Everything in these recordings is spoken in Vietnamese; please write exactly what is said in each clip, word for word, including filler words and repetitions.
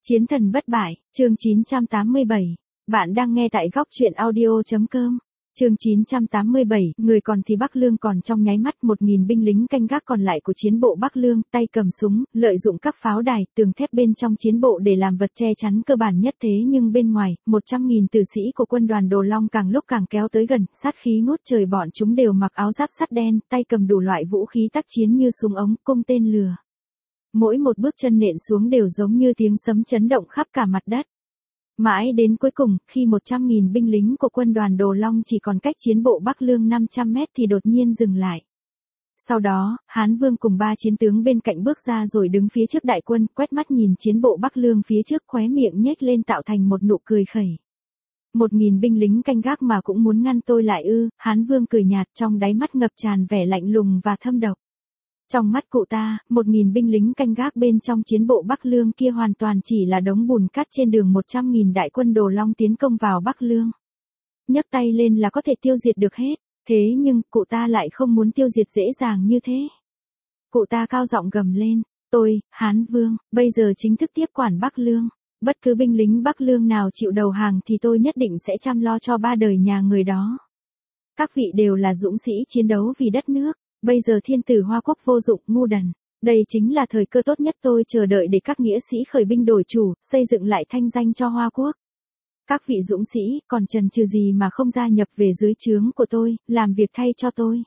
Chiến thần bất bại, chương chín trăm tám mươi bảy. Bạn đang nghe tại góc truyện audio chấm com. Chương chín trăm tám mươi bảy, người còn thì Bắc Lương còn trong nháy mắt một nghìn binh lính canh gác còn lại của chiến bộ Bắc Lương, tay cầm súng, lợi dụng các pháo đài, tường thép bên trong chiến bộ để làm vật che chắn cơ bản nhất thế nhưng bên ngoài, một trăm nghìn tử sĩ của quân đoàn Đồ Long càng lúc càng kéo tới gần, sát khí ngút trời bọn chúng đều mặc áo giáp sắt đen, tay cầm đủ loại vũ khí tác chiến như súng ống, cung tên lửa. Mỗi một bước chân nện xuống đều giống như tiếng sấm chấn động khắp cả mặt đất. Mãi đến cuối cùng, khi một trăm nghìn binh lính của quân đoàn Đồ Long chỉ còn cách chiến bộ Bắc Lương năm trăm mét thì đột nhiên dừng lại. Sau đó, Hán Vương cùng ba chiến tướng bên cạnh bước ra rồi đứng phía trước đại quân, quét mắt nhìn chiến bộ Bắc Lương phía trước, khóe miệng nhếch lên tạo thành một nụ cười khẩy. Một nghìn binh lính canh gác mà cũng muốn ngăn tôi lại ư? Hán Vương cười nhạt, trong đáy mắt ngập tràn vẻ lạnh lùng và thâm độc. Trong mắt cụ ta, một nghìn binh lính canh gác bên trong chiến bộ Bắc Lương kia hoàn toàn chỉ là đống bùn cát trên đường một trăm nghìn đại quân Đồ Long tiến công vào Bắc Lương. Nhấc tay lên là có thể tiêu diệt được hết, thế nhưng cụ ta lại không muốn tiêu diệt dễ dàng như thế. Cụ ta cao giọng gầm lên, tôi, Hán Vương, bây giờ chính thức tiếp quản Bắc Lương. Bất cứ binh lính Bắc Lương nào chịu đầu hàng thì tôi nhất định sẽ chăm lo cho ba đời nhà người đó. Các vị đều là dũng sĩ chiến đấu vì đất nước. Bây giờ thiên tử Hoa Quốc vô dụng, ngu đần. Đây chính là thời cơ tốt nhất tôi chờ đợi để các nghĩa sĩ khởi binh đổi chủ, xây dựng lại thanh danh cho Hoa Quốc. Các vị dũng sĩ, còn chần chừ gì mà không gia nhập về dưới trướng của tôi, làm việc thay cho tôi.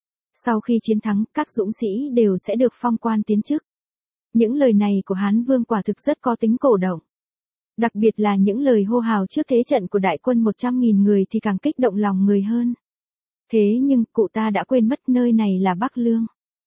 Sau khi chiến thắng, các dũng sĩ đều sẽ được phong quan tiến chức. Những lời này của Hán Vương quả thực rất có tính cổ động. Đặc biệt là những lời hô hào trước thế trận của đại quân một trăm nghìn người thì càng kích động lòng người hơn. Thế nhưng, cụ ta đã quên mất nơi này là Bắc Lương.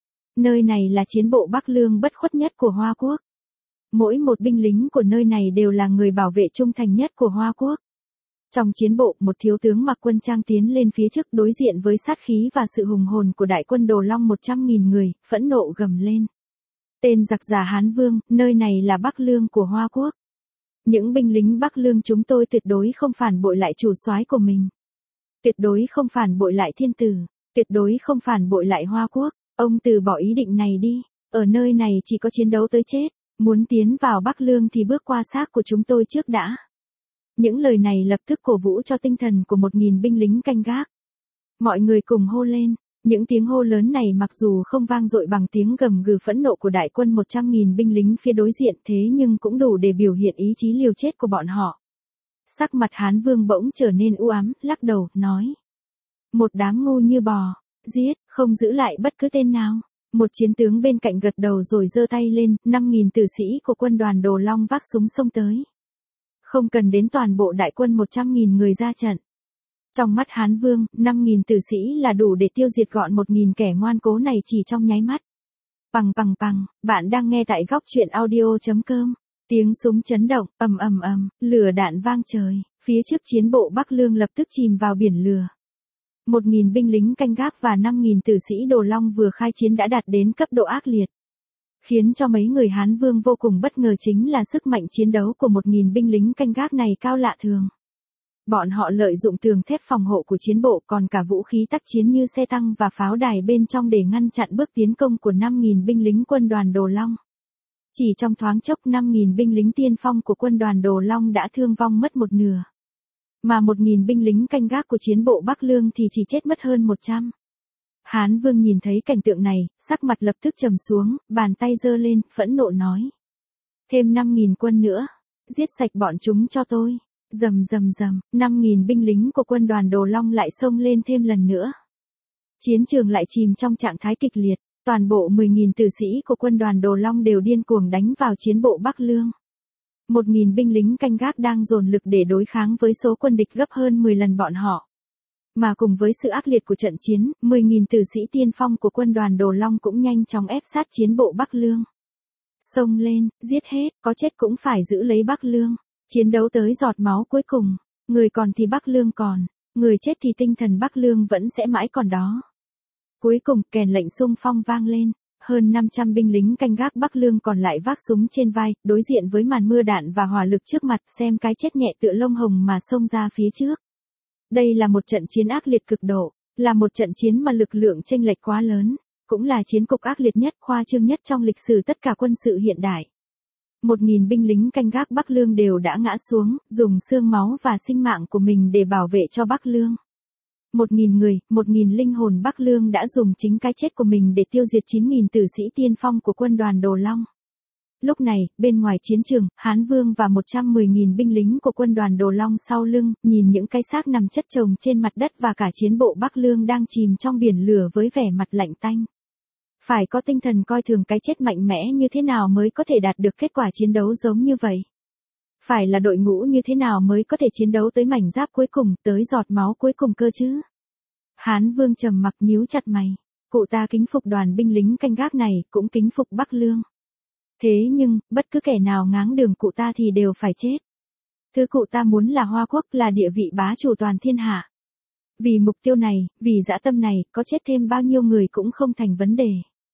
Nơi này là chiến bộ Bắc Lương bất khuất nhất của Hoa Quốc. Mỗi một binh lính của nơi này đều là người bảo vệ trung thành nhất của Hoa Quốc. Trong chiến bộ, một thiếu tướng mặc quân trang tiến lên phía trước đối diện với sát khí và sự hùng hồn của đại quân Đồ Long một trăm nghìn người, phẫn nộ gầm lên. Tên giặc giả Hán Vương, nơi này là Bắc Lương của Hoa Quốc. Những binh lính Bắc Lương chúng tôi tuyệt đối không phản bội lại chủ soái của mình. Tuyệt đối không phản bội lại thiên tử, tuyệt đối không phản bội lại Hoa Quốc, ông từ bỏ ý định này đi, ở nơi này chỉ có chiến đấu tới chết, muốn tiến vào Bắc Lương thì bước qua xác của chúng tôi trước đã. Những lời này lập tức cổ vũ cho tinh thần của một nghìn binh lính canh gác. Mọi người cùng hô lên, những tiếng hô lớn này mặc dù không vang dội bằng tiếng gầm gừ phẫn nộ của đại quân một trăm nghìn binh lính phía đối diện thế nhưng cũng đủ để biểu hiện ý chí liều chết của bọn họ. Sắc mặt Hán Vương bỗng trở nên u ám, lắc đầu, nói. Một đám ngu như bò, giết, không giữ lại bất cứ tên nào. Một chiến tướng bên cạnh gật đầu rồi giơ tay lên, năm nghìn tử sĩ của quân đoàn Đồ Long vác súng xông tới. Không cần đến toàn bộ đại quân một trăm nghìn người ra trận. Trong mắt Hán Vương, năm nghìn tử sĩ là đủ để tiêu diệt gọn một nghìn kẻ ngoan cố này chỉ trong nháy mắt. Pằng pằng pằng, bạn đang nghe tại góc truyện audio chấm com. Tiếng súng chấn động, ầm ầm ầm, lửa đạn vang trời, phía trước chiến bộ Bắc Lương lập tức chìm vào biển lửa. Một nghìn binh lính canh gác và năm nghìn tử sĩ Đồ Long vừa khai chiến đã đạt đến cấp độ ác liệt. Khiến cho mấy người Hán Vương vô cùng bất ngờ chính là sức mạnh chiến đấu của một nghìn binh lính canh gác này cao lạ thường. Bọn họ lợi dụng tường thép phòng hộ của chiến bộ còn cả vũ khí tác chiến như xe tăng và pháo đài bên trong để ngăn chặn bước tiến công của năm nghìn binh lính quân đoàn Đồ Long. Chỉ trong thoáng chốc năm nghìn binh lính tiên phong của quân đoàn Đồ Long đã thương vong mất một nửa. Mà một nghìn binh lính canh gác của chiến bộ Bắc Lương thì chỉ chết mất hơn một trăm. Hán Vương nhìn thấy cảnh tượng này, sắc mặt lập tức trầm xuống, bàn tay giơ lên, phẫn nộ nói. Thêm năm nghìn quân nữa, giết sạch bọn chúng cho tôi. Rầm rầm rầm, năm nghìn binh lính của quân đoàn Đồ Long lại xông lên thêm lần nữa. Chiến trường lại chìm trong trạng thái kịch liệt. Toàn bộ mười nghìn tử sĩ của quân đoàn Đồ Long đều điên cuồng đánh vào chiến bộ Bắc Lương. một nghìn binh lính canh gác đang dồn lực để đối kháng với số quân địch gấp hơn mười lần bọn họ. Mà cùng với sự ác liệt của trận chiến, mười nghìn tử sĩ tiên phong của quân đoàn Đồ Long cũng nhanh chóng ép sát chiến bộ Bắc Lương. Xông lên, giết hết, có chết cũng phải giữ lấy Bắc Lương. Chiến đấu tới giọt máu cuối cùng, người còn thì Bắc Lương còn, người chết thì tinh thần Bắc Lương vẫn sẽ mãi còn đó. Cuối cùng, kèn lệnh xung phong vang lên, hơn năm trăm binh lính canh gác Bắc Lương còn lại vác súng trên vai, đối diện với màn mưa đạn và hỏa lực trước mặt, xem cái chết nhẹ tựa lông hồng mà xông ra phía trước. Đây là một trận chiến ác liệt cực độ, là một trận chiến mà lực lượng chênh lệch quá lớn, cũng là chiến cục ác liệt nhất, khoa trương nhất trong lịch sử tất cả quân sự hiện đại. Một nghìn binh lính canh gác Bắc Lương đều đã ngã xuống, dùng xương máu và sinh mạng của mình để bảo vệ cho Bắc Lương. Một nghìn người, một nghìn linh hồn Bắc Lương đã dùng chính cái chết của mình để tiêu diệt chín nghìn tử sĩ tiên phong của quân đoàn Đồ Long. Lúc này, bên ngoài chiến trường, Hán Vương và một trăm mười nghìn binh lính của quân đoàn Đồ Long sau lưng, nhìn những cái xác nằm chất chồng trên mặt đất và cả chiến bộ Bắc Lương đang chìm trong biển lửa với vẻ mặt lạnh tanh. Phải có tinh thần coi thường cái chết mạnh mẽ như thế nào mới có thể đạt được kết quả chiến đấu giống như vậy. Phải là đội ngũ như thế nào mới có thể chiến đấu tới mảnh giáp cuối cùng, tới giọt máu cuối cùng cơ chứ. Hán Vương trầm mặc nhíu chặt mày. Cụ ta kính phục đoàn binh lính canh gác này, cũng kính phục Bắc Lương. Thế nhưng, bất cứ kẻ nào ngáng đường cụ ta thì đều phải chết. Thứ cụ ta muốn là Hoa Quốc, là địa vị bá chủ toàn thiên hạ. Vì mục tiêu này, vì dã tâm này, có chết thêm bao nhiêu người cũng không thành vấn đề.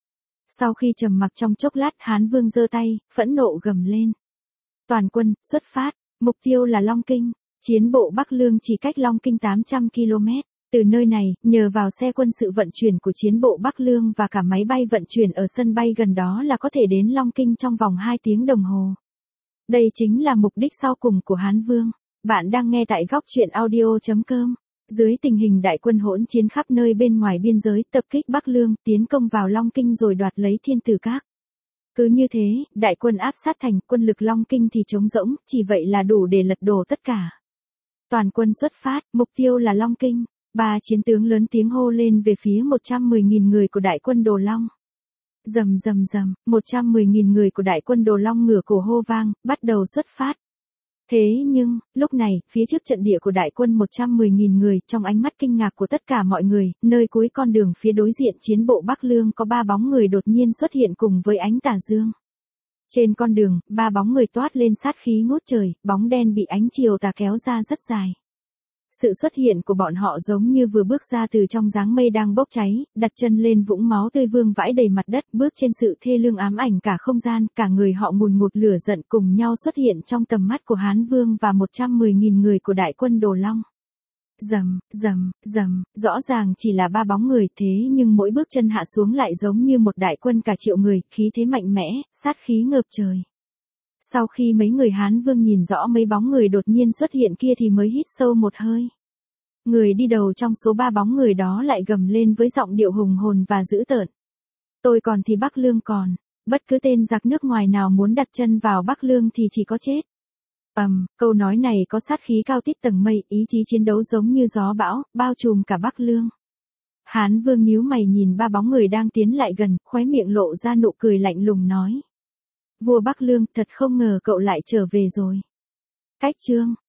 Sau khi trầm mặc trong chốc lát, Hán Vương giơ tay, phẫn nộ gầm lên. Toàn quân, xuất phát, mục tiêu là Long Kinh. Chiến bộ Bắc Lương chỉ cách Long Kinh tám trăm ki lô mét. Từ nơi này, nhờ vào xe quân sự vận chuyển của chiến bộ Bắc Lương và cả máy bay vận chuyển ở sân bay gần đó là có thể đến Long Kinh trong vòng hai tiếng đồng hồ. Đây chính là mục đích sau cùng của Hán Vương. Bạn đang nghe tại góc truyện audio chấm com. Dưới tình hình đại quân hỗn chiến khắp nơi bên ngoài biên giới, tập kích Bắc Lương, tiến công vào Long Kinh rồi đoạt lấy Thiên Tử Các. Cứ như thế, đại quân áp sát thành, quân lực Long Kinh thì trống rỗng, chỉ vậy là đủ để lật đổ tất cả. Toàn quân xuất phát, mục tiêu là Long Kinh. Ba chiến tướng lớn tiếng hô lên về phía một trăm mười nghìn người của đại quân Đồ Long. Rầm rầm rầm, một trăm mười nghìn người của đại quân Đồ Long ngửa cổ hô vang, bắt đầu xuất phát. Thế nhưng, lúc này, phía trước trận địa của đại quân một trăm mười nghìn người, trong ánh mắt kinh ngạc của tất cả mọi người, nơi cuối con đường phía đối diện chiến bộ Bắc Lương có ba bóng người đột nhiên xuất hiện cùng với ánh tà dương. Trên con đường, ba bóng người toát lên sát khí ngút trời, bóng đen bị ánh chiều tà kéo ra rất dài. Sự xuất hiện của bọn họ giống như vừa bước ra từ trong dáng mây đang bốc cháy, đặt chân lên vũng máu tươi vương vãi đầy mặt đất, bước trên sự thê lương ám ảnh cả không gian, cả người họ ngùn ngụt lửa giận cùng nhau xuất hiện trong tầm mắt của Hán Vương và một trăm mười nghìn người của đại quân Đồ Long. Rầm, rầm, rầm, rõ ràng chỉ là ba bóng người thế nhưng mỗi bước chân hạ xuống lại giống như một đại quân cả triệu người, khí thế mạnh mẽ, sát khí ngập trời. Sau khi mấy người Hán Vương nhìn rõ mấy bóng người đột nhiên xuất hiện kia thì mới hít sâu một hơi. Người đi đầu trong số ba bóng người đó lại gầm lên với giọng điệu hùng hồn và dữ tợn. Tôi còn thì Bắc Lương còn, bất cứ tên giặc nước ngoài nào muốn đặt chân vào Bắc Lương thì chỉ có chết. Ầm, um, câu nói này có sát khí cao tít tầng mây, ý chí chiến đấu giống như gió bão, bao trùm cả Bắc Lương. Hán Vương nhíu mày nhìn ba bóng người đang tiến lại gần, khóe miệng lộ ra nụ cười lạnh lùng nói. Vua Bắc Lương, thật không ngờ cậu lại trở về rồi. Cách chương